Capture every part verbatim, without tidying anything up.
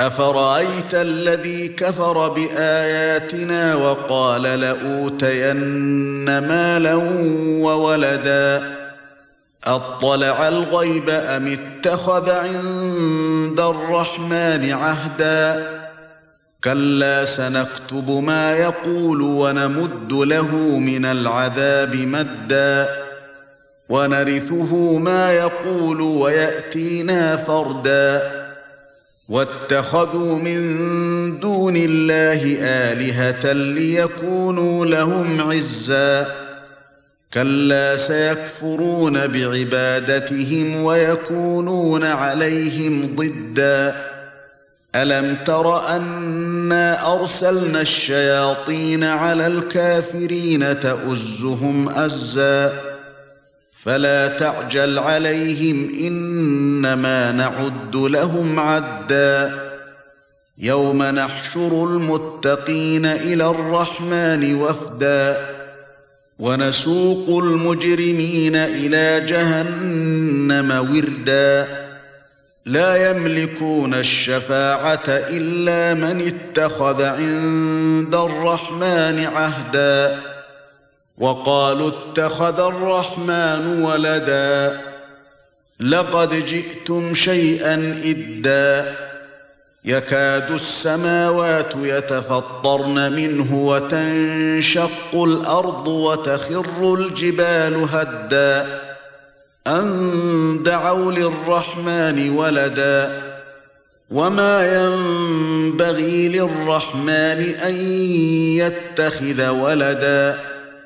أفرأيت الذي كفر بآياتنا وقال لأوتين مالا وولدا أطلع الغيب أم اتخذ عند الرحمن عهدا كلا سنكتب ما يقول ونمد له من العذاب مدا ونرثه ما يقول ويأتينا فردا واتخذوا من دون الله آلهة ليكونوا لهم عزا كلا سيكفرون بعبادتهم ويكونون عليهم ضدا ألم تر أنا أرسلنا الشياطين على الكافرين تؤزهم أزا فلا تعجل عليهم إنما نعد لهم عدا يوم نحشر المتقين إلى الرحمن وفدا ونسوق المجرمين إلى جهنم وردا لا يملكون الشفاعة إلا من اتخذ عند الرحمن عهدا وقالوا اتخذ الرحمن ولدا لقد جئتم شيئا إدا يكاد السماوات يتفطرن منه وتنشق الأرض وتخر الجبال هدا أن دعوا للرحمن ولدا وما ينبغي للرحمن أن يتخذ ولدا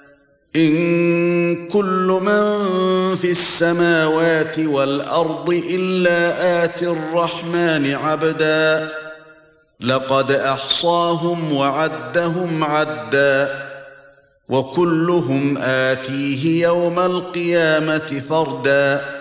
إن كل من في السماوات والأرض إلا آتي الرحمن عبدا لقد أحصاهم وعدهم عدا وكلهم آتيه يوم القيامة فردا